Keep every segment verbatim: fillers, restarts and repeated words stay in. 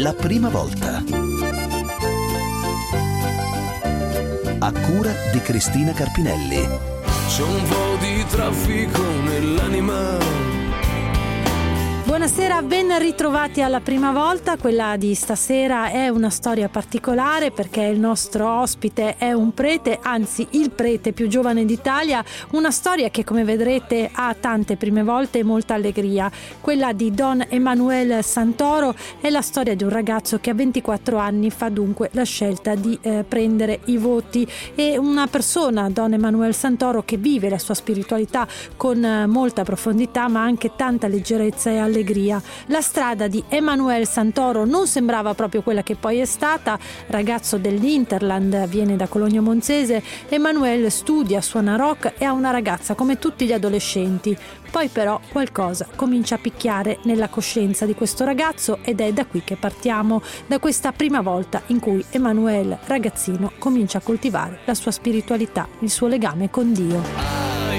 La prima volta. A cura di Cristina Carpinelli. C'è un po' di traffico nell'anima. Buonasera, ben ritrovati alla prima volta. Quella di stasera è una storia particolare perché il nostro ospite è un prete, anzi il prete più giovane d'Italia. Una storia che, come vedrete, ha tante prime volte e molta allegria. Quella di Don Emanuele Santoro è la storia di un ragazzo che a ventiquattro anni fa dunque la scelta di eh, prendere i voti, e una persona, Don Emanuele Santoro, che vive la sua spiritualità con eh, molta profondità ma anche tanta leggerezza e allegria. La strada di Emanuele Santoro non sembrava proprio quella che poi è stata. Ragazzo dell'Interland, viene da Cologno Monzese. Emanuele studia, suona rock e ha una ragazza come tutti gli adolescenti. Poi però qualcosa comincia a picchiare nella coscienza di questo ragazzo ed è da qui che partiamo, da questa prima volta in cui Emanuele, ragazzino, comincia a coltivare la sua spiritualità, il suo legame con Dio.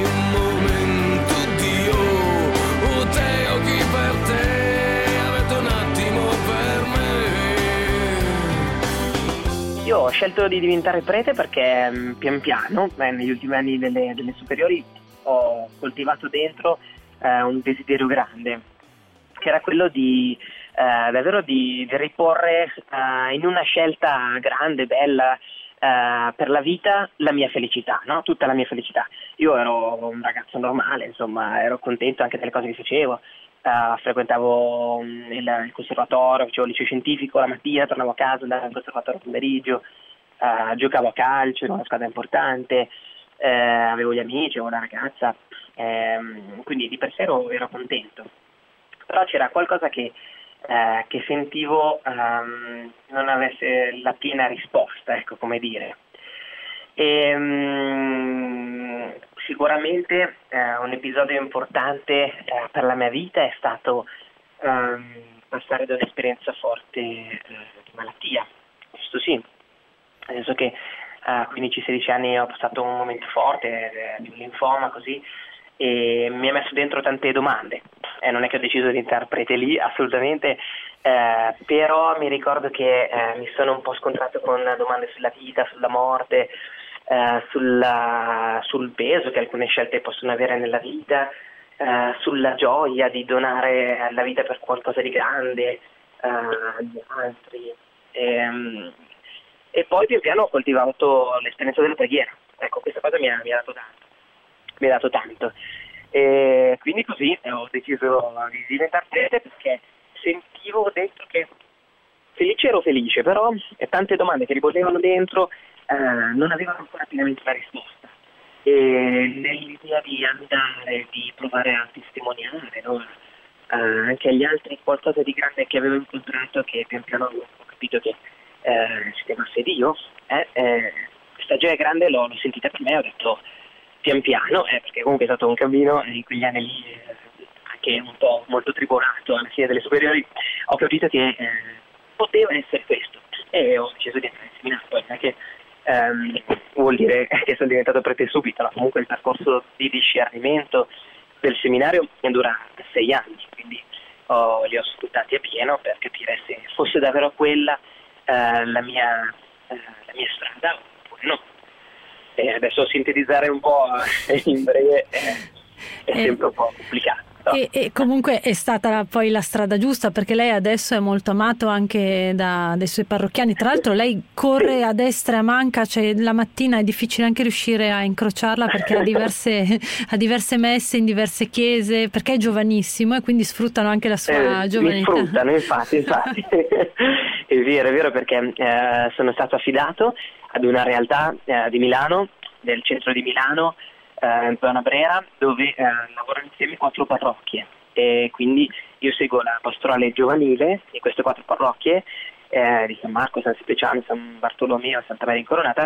Io ho scelto di diventare prete perché mh, pian piano, eh, negli ultimi anni delle, delle superiori, ho coltivato dentro eh, un desiderio grande, che era quello di eh, davvero di, di riporre eh, in una scelta grande, bella, eh, per la vita, la mia felicità, no? Tutta la mia felicità. Io ero un ragazzo normale, insomma, ero contento anche delle cose che facevo. Uh, frequentavo um, il, il conservatorio, facevo il liceo scientifico la mattina, tornavo a casa, andavo al conservatorio il pomeriggio, uh, giocavo a calcio in una squadra importante, uh, avevo gli amici, avevo una ragazza, um, quindi di per sé ero, ero contento. Però c'era qualcosa che, uh, che sentivo um, non avesse la piena risposta, ecco, come dire. E, um, sicuramente eh, un episodio importante eh, per la mia vita è stato um, passare da un'esperienza forte eh, di malattia, questo sì, nel senso che a quindici sedici anni ho passato un momento forte eh, di un linfoma così, e mi ha messo dentro tante domande, eh, non è che ho deciso di entrare prete lì, assolutamente, eh, però mi ricordo che eh, mi sono un po' scontrato con domande sulla vita, sulla morte, Uh, sulla, sul peso che alcune scelte possono avere nella vita, uh, sulla gioia di donare la vita per qualcosa di grande uh, agli altri, e, um, e poi pian piano ho coltivato l'esperienza della preghiera. Ecco, questa cosa mi ha, mi ha dato tanto mi ha dato tanto e quindi così ho deciso di diventare prete, perché sentivo dentro che felice ero felice, però tante domande che ribolevano dentro Uh, non avevano ancora pienamente la risposta, e nell'idea di andare, di provare a testimoniare, no? uh, anche agli altri qualcosa di grande che avevo incontrato, che pian piano ho capito che uh, si chiamasse Dio, eh? eh, questa gioia grande l'ho, l'ho sentita per me, ho detto pian piano, eh, perché comunque è stato un cammino, e in quegli anni lì eh, anche un po' molto tribolato alla fine delle superiori, ho capito che eh, poteva essere questo, e ho deciso di entrare in seminario. Poi anche Um, vuol dire che sono diventato prete subito, no? Comunque il percorso di discernimento del seminario dura sei anni, quindi oh, li ho sfruttati a pieno per capire se fosse davvero quella uh, la, mia, uh, la mia strada oppure no. E adesso sintetizzare un po' in breve è, è sempre un po' complicato. E, e comunque è stata la, poi la strada giusta, perché lei adesso è molto amato anche da, dai suoi parrocchiani. Tra l'altro lei corre a destra e a manca, cioè la mattina è difficile anche riuscire a incrociarla, perché ha diverse, ha diverse messe in diverse chiese, perché è giovanissimo e quindi sfruttano anche la sua eh, giovanità. Mi sfruttano, infatti, infatti. È vero, è vero, perché eh, sono stato affidato ad una realtà eh, di Milano, del centro di Milano, in zona Brera, dove eh, lavorano insieme quattro parrocchie, e quindi io seguo la pastorale giovanile di queste quattro parrocchie, eh, di San Marco, San Speciano, San Bartolomeo e Santa Maria Incoronata,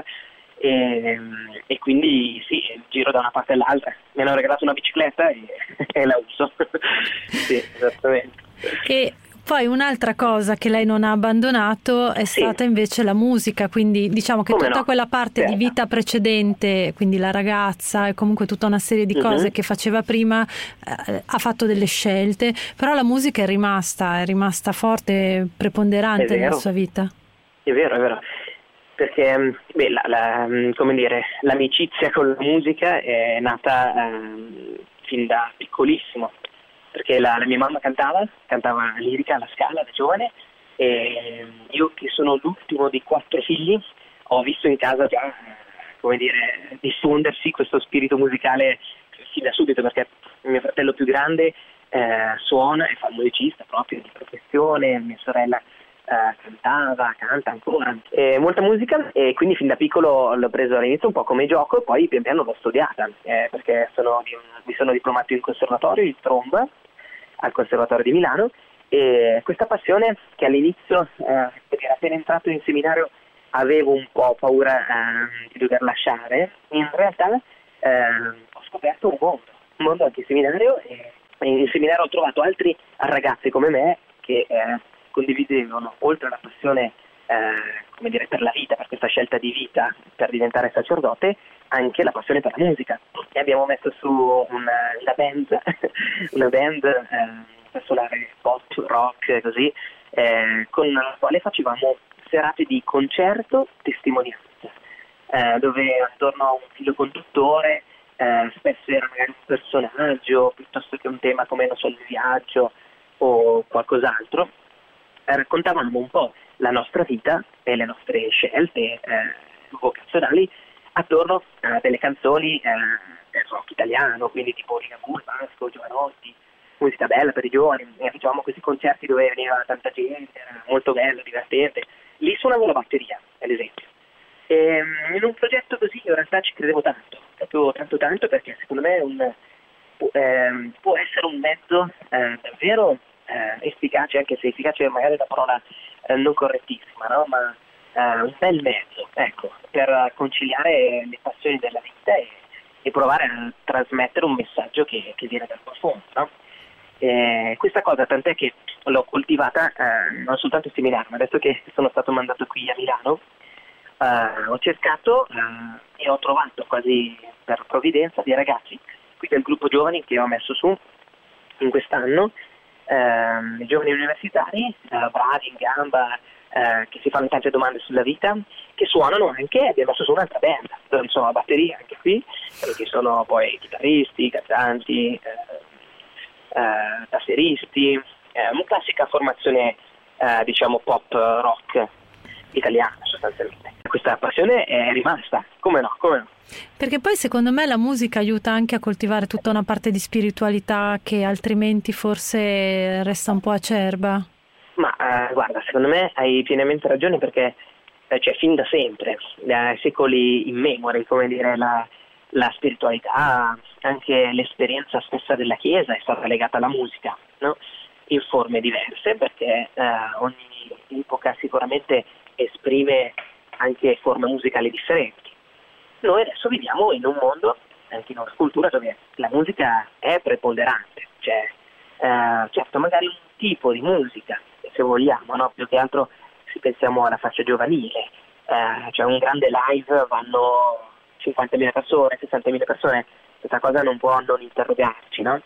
e, e quindi sì, giro da una parte all'altra. Mi hanno regalato una bicicletta e, e la uso. Sì, esattamente. E Poi un'altra cosa che lei non ha abbandonato è Sì. stata invece la musica, quindi diciamo che Come tutta no? quella parte Certo. di vita precedente, quindi la ragazza e comunque tutta una serie di cose Mhm. che faceva prima, eh, ha fatto delle scelte, però la musica è rimasta, è rimasta forte, preponderante È vero. nella sua vita. È vero, è vero. Perché, beh, la, la, come dire, l'amicizia con la musica è nata ehm, fin da piccolissimo. Perché la, la mia mamma cantava, cantava lirica alla Scala da giovane, e io che sono l'ultimo di quattro figli ho visto in casa già, come dire, diffondersi questo spirito musicale fin da subito, perché mio fratello più grande eh, suona e fa il musicista proprio di professione, mia sorella eh, cantava, canta ancora, e molta musica, e quindi fin da piccolo l'ho preso all'inizio un po' come gioco e poi pian piano l'ho studiata, eh, perché sono di un, mi sono diplomato in conservatorio, il tromba, al Conservatorio di Milano, e questa passione che all'inizio, eh, perché appena entrato in seminario avevo un po' paura eh, di dover lasciare, in realtà eh, ho scoperto un mondo, un mondo anche in seminario, e, e in seminario ho trovato altri ragazzi come me che eh, condividevano, oltre alla passione eh, come dire, per la vita, per questa scelta di vita, per diventare sacerdote, anche la passione per la musica. E abbiamo messo su una, una band, una band eh, per suonare pop, rock, così, eh, con la quale facevamo serate di concerto, testimonianza, eh, dove attorno a un filo conduttore eh, spesso era magari un personaggio, piuttosto che un tema come, non so, il viaggio o qualcos'altro. Eh, raccontavamo un po' la nostra vita e le nostre scelte eh, vocazionali attorno a delle canzoni eh, del rock italiano, quindi tipo Ligabue, Vasco, Giovanotti, musica bella per i giovani, e facevamo questi concerti dove veniva tanta gente, era molto bello, divertente. Lì suonavo la batteria, ad esempio. E, in un progetto così in realtà ci credevo tanto, proprio tanto tanto, perché secondo me un, eh, può essere un mezzo eh, davvero eh, efficace, anche se efficace è magari una parola eh, non correttissima, no? Ma Uh, un bel mezzo, ecco, per conciliare le passioni della vita e, e provare a trasmettere un messaggio che, che viene dal profondo, no? E questa cosa tant'è che l'ho coltivata uh, non soltanto in seminario, ma adesso che sono stato mandato qui a Milano uh, ho cercato uh, e ho trovato quasi per provvidenza dei ragazzi qui del gruppo giovani che ho messo su in quest'anno, uh, giovani universitari, uh, bravi in gamba, Eh, che si fanno tante domande sulla vita, che suonano anche, abbiamo messo su un'altra band dove sono la batteria anche qui, e che sono poi chitarristi, cantanti, eh, eh, tastieristi, eh, una classica formazione eh, diciamo pop rock italiana sostanzialmente. Questa passione è rimasta, come no, come no. Perché poi secondo me la musica aiuta anche a coltivare tutta una parte di spiritualità che altrimenti forse resta un po' acerba. Ma eh, guarda, secondo me hai pienamente ragione, perché eh, cioè, fin da sempre, da secoli immemori, come dire, la, la spiritualità, anche l'esperienza stessa della Chiesa è stata legata alla musica, no? In forme diverse, perché eh, ogni epoca sicuramente esprime anche forme musicali differenti. Noi adesso viviamo in un mondo, anche in una cultura, dove la musica è preponderante, cioè eh, certo magari un tipo di musica, se vogliamo, no? Più che altro se pensiamo alla fascia giovanile, eh, cioè un grande live vanno cinquantamila persone, sessantamila persone, questa cosa non può non interrogarci, no?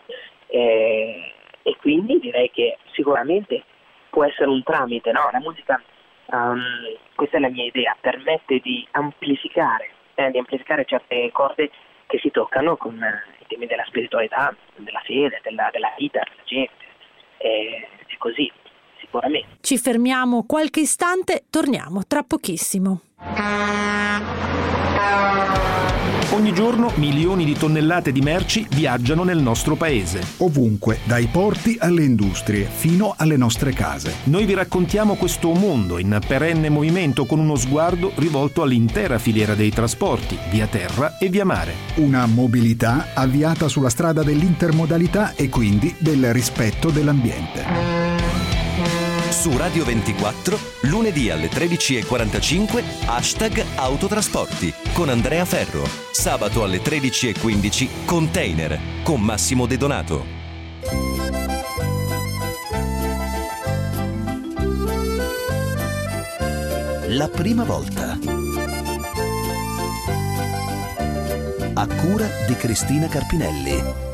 E, e quindi direi che sicuramente può essere un tramite, no? La musica, um, questa è la mia idea, permette di amplificare, eh, di amplificare certe corde che si toccano con eh, i temi della spiritualità, della fede, della, della vita della gente, e, e così. Sicuramente. Ci fermiamo qualche istante, torniamo tra pochissimo. Ogni giorno milioni di tonnellate di merci viaggiano nel nostro paese. Ovunque, dai porti alle industrie, fino alle nostre case. Noi vi raccontiamo questo mondo in perenne movimento, con uno sguardo rivolto all'intera filiera dei trasporti, via terra e via mare. Una mobilità avviata sulla strada dell'intermodalità e quindi del rispetto dell'ambiente. Su Radio ventiquattro, lunedì alle tredici e quarantacinque, hashtag Autotrasporti con Andrea Ferro. Sabato alle tredici e quindici, Container con Massimo De Donato. La prima volta. A cura di Cristina Carpinelli.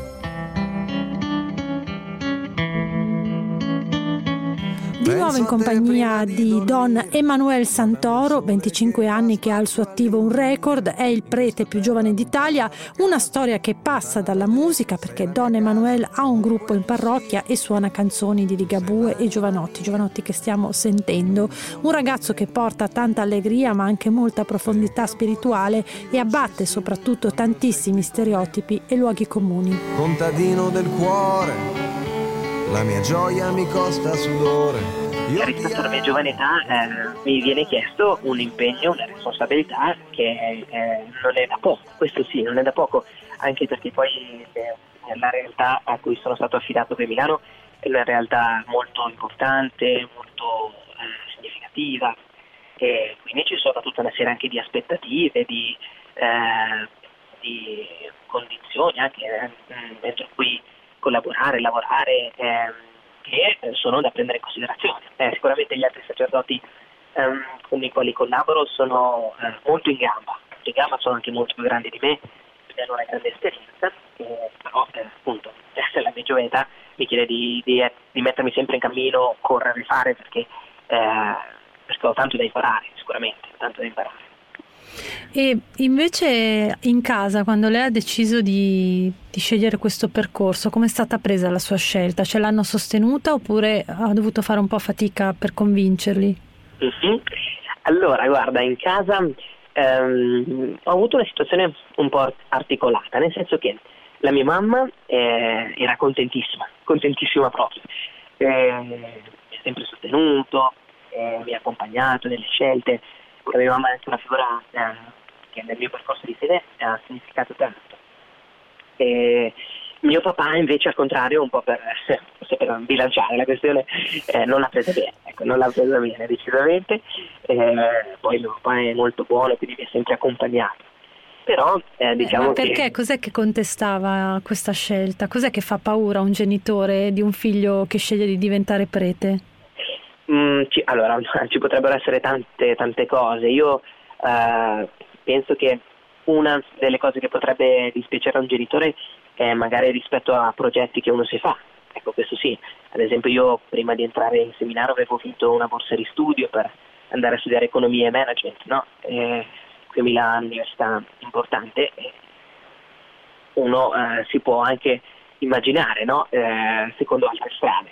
Di nuovo in compagnia di Don Emanuel Santoro, venticinque anni, che ha al suo attivo un record, è il prete più giovane d'Italia, una storia che passa dalla musica, perché Don Emanuel ha un gruppo in parrocchia e suona canzoni di Ligabue e Giovanotti, Giovanotti che stiamo sentendo, un ragazzo che porta tanta allegria ma anche molta profondità spirituale e abbatte soprattutto tantissimi stereotipi e luoghi comuni. Contadino del cuore, la mia gioia mi costa sudore. Io rispetto alla mia giovane età eh, mi viene chiesto un impegno, una responsabilità che eh, non è da poco, questo sì, non è da poco, anche perché poi eh, la realtà a cui sono stato affidato qui a Milano è una realtà molto importante, molto eh, significativa, e quindi ci sono tutta una serie anche di aspettative, di, eh, di condizioni anche eh, dentro cui collaborare, lavorare, eh, che sono da prendere in considerazione. Eh, sicuramente gli altri sacerdoti ehm, con i quali collaboro sono eh, molto in gamba, in gamba sono anche molto più grandi di me, hanno una grande esperienza, eh, però eh, appunto la mia giovane età mi chiede di, di, di mettermi sempre in cammino, correre, fare, perché, eh, perché ho tanto da imparare, sicuramente, tanto da imparare. E invece in casa, quando lei ha deciso di, di scegliere questo percorso, come è stata presa la sua scelta? Ce l'hanno sostenuta oppure ha dovuto fare un po' fatica per convincerli? Mm-hmm. Allora, guarda, in casa ehm, ho avuto una situazione un po' articolata, nel senso che la mia mamma eh, era contentissima, contentissima proprio, eh, mi ha sempre sostenuto, eh, mi ha accompagnato nelle scelte. La mia mamma è anche una figura eh, che nel mio percorso di fede ha significato tanto. E mio papà invece, al contrario, un po' per, per bilanciare la questione, eh, non l'ha presa bene, ecco, non l'ha presa bene decisamente. Eh, poi mio papà è molto buono, quindi mi ha sempre accompagnato. Però eh, diciamo eh, ma perché? che... Cos'è che contestava questa scelta? Cos'è che fa paura a un genitore di un figlio che sceglie di diventare prete? Mm, ci, allora, ci potrebbero essere tante tante cose. Io eh, penso che una delle cose che potrebbe dispiacere a un genitore è magari rispetto a progetti che uno si fa. Ecco, questo sì. Ad esempio, io prima di entrare in seminario avevo vinto una borsa di studio per andare a studiare economia e management, no? E qui a Milano è un'università importante. E uno eh, si può anche immaginare, no? Eh, secondo altre strade.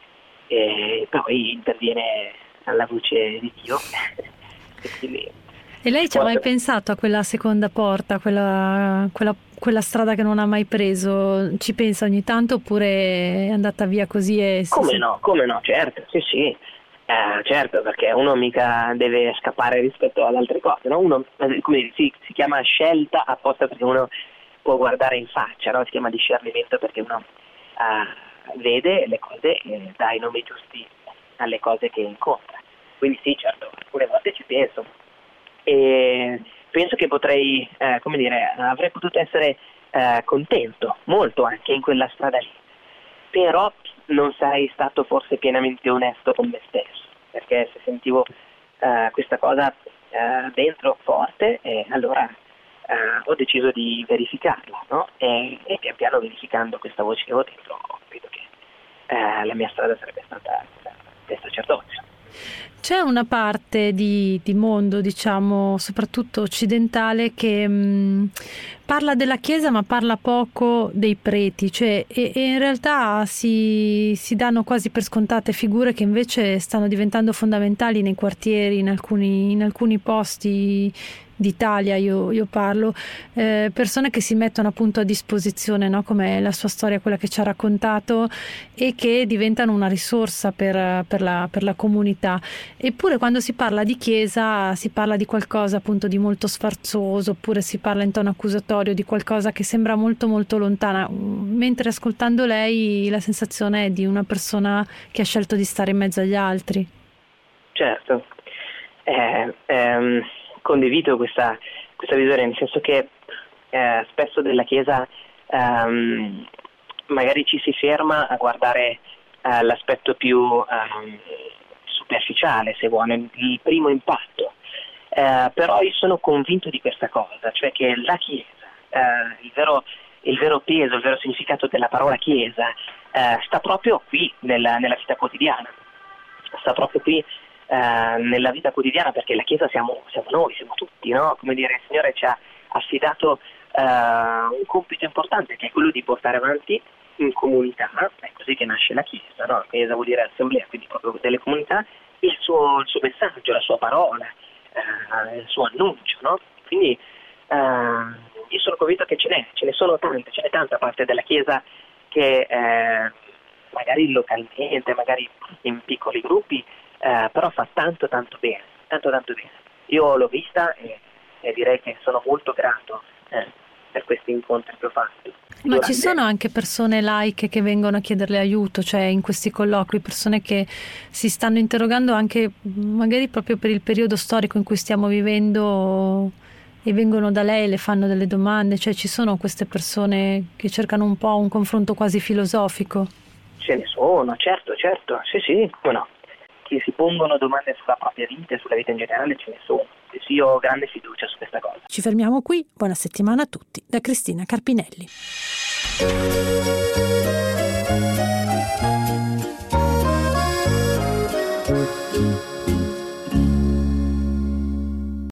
E poi interviene alla voce di Dio. E, quindi, e lei ci ha mai pensato a quella seconda porta, quella, quella, quella strada che non ha mai preso? Ci pensa ogni tanto oppure è andata via così? E come si... no, come no, certo, sì sì, eh, certo, perché uno mica deve scappare rispetto ad altre cose, no? Uno, come si, si chiama scelta apposta perché uno può guardare in faccia, no? Si chiama discernimento perché uno uh, vede le cose e dà i nomi giusti alle cose che incontra. Quindi sì, certo, alcune volte ci penso e penso che potrei, eh, come dire, avrei potuto essere eh, contento molto anche in quella strada lì, però non sarei stato forse pienamente onesto con me stesso, perché se sentivo eh, questa cosa eh, dentro forte, eh, allora eh, ho deciso di verificarla, no? E, e pian piano verificando questa voce che avevo dentro ho capito che eh, la mia strada sarebbe stata del sacerdozio. C'è una parte di, di mondo, diciamo, soprattutto occidentale, che mh, parla della Chiesa ma parla poco dei preti, cioè, e, e in realtà si, si danno quasi per scontate figure che invece stanno diventando fondamentali nei quartieri, in alcuni, in alcuni posti d'Italia, io, io parlo, eh, persone che si mettono appunto a disposizione, no? Come la sua storia, quella che ci ha raccontato, e che diventano una risorsa per, per, la, per la comunità. Eppure quando si parla di Chiesa si parla di qualcosa appunto di molto sfarzoso, oppure si parla in tono accusatorio di qualcosa che sembra molto molto lontana, mentre ascoltando lei la sensazione è di una persona che ha scelto di stare in mezzo agli altri. Certo, eh, ehm, condivido questa, questa visione, nel senso che eh, spesso della Chiesa ehm, magari ci si ferma a guardare eh, l'aspetto più ehm, superficiale, se vuole, il primo impatto. Eh, però io sono convinto di questa cosa, cioè che la Chiesa, eh, il vero, il vero peso, il vero significato della parola Chiesa eh, sta proprio qui nella, nella vita quotidiana, sta proprio qui eh, nella vita quotidiana, perché la Chiesa siamo, siamo noi, siamo tutti, no? Come dire, il Signore ci ha affidato eh, un compito importante, che è quello di portare avanti in comunità, è così che nasce la Chiesa, no? La Chiesa vuol dire assemblea, quindi proprio delle comunità, il suo, il suo messaggio, la sua parola, eh, il suo annuncio, no? Quindi eh, io sono convinto che ce n'è, ce ne sono tante, ce n'è tanta parte della Chiesa che eh, magari localmente, magari in piccoli gruppi, eh, però fa tanto tanto bene, tanto tanto bene. Io l'ho vista e, e direi che sono molto grato eh, per questi incontri che ho fatto. Ma Durante... ci sono anche persone laiche che vengono a chiederle aiuto, cioè in questi colloqui, persone che si stanno interrogando anche magari proprio per il periodo storico in cui stiamo vivendo e vengono da lei e le fanno delle domande, cioè ci sono queste persone che cercano un po' un confronto quasi filosofico? Ce ne sono, certo, certo, sì sì, come no, che si pongono domande sulla propria vita e sulla vita in generale ce ne sono, e sì, ho grande fiducia su questa cosa. Ci fermiamo qui, buona settimana a tutti, da Cristina Carpinelli.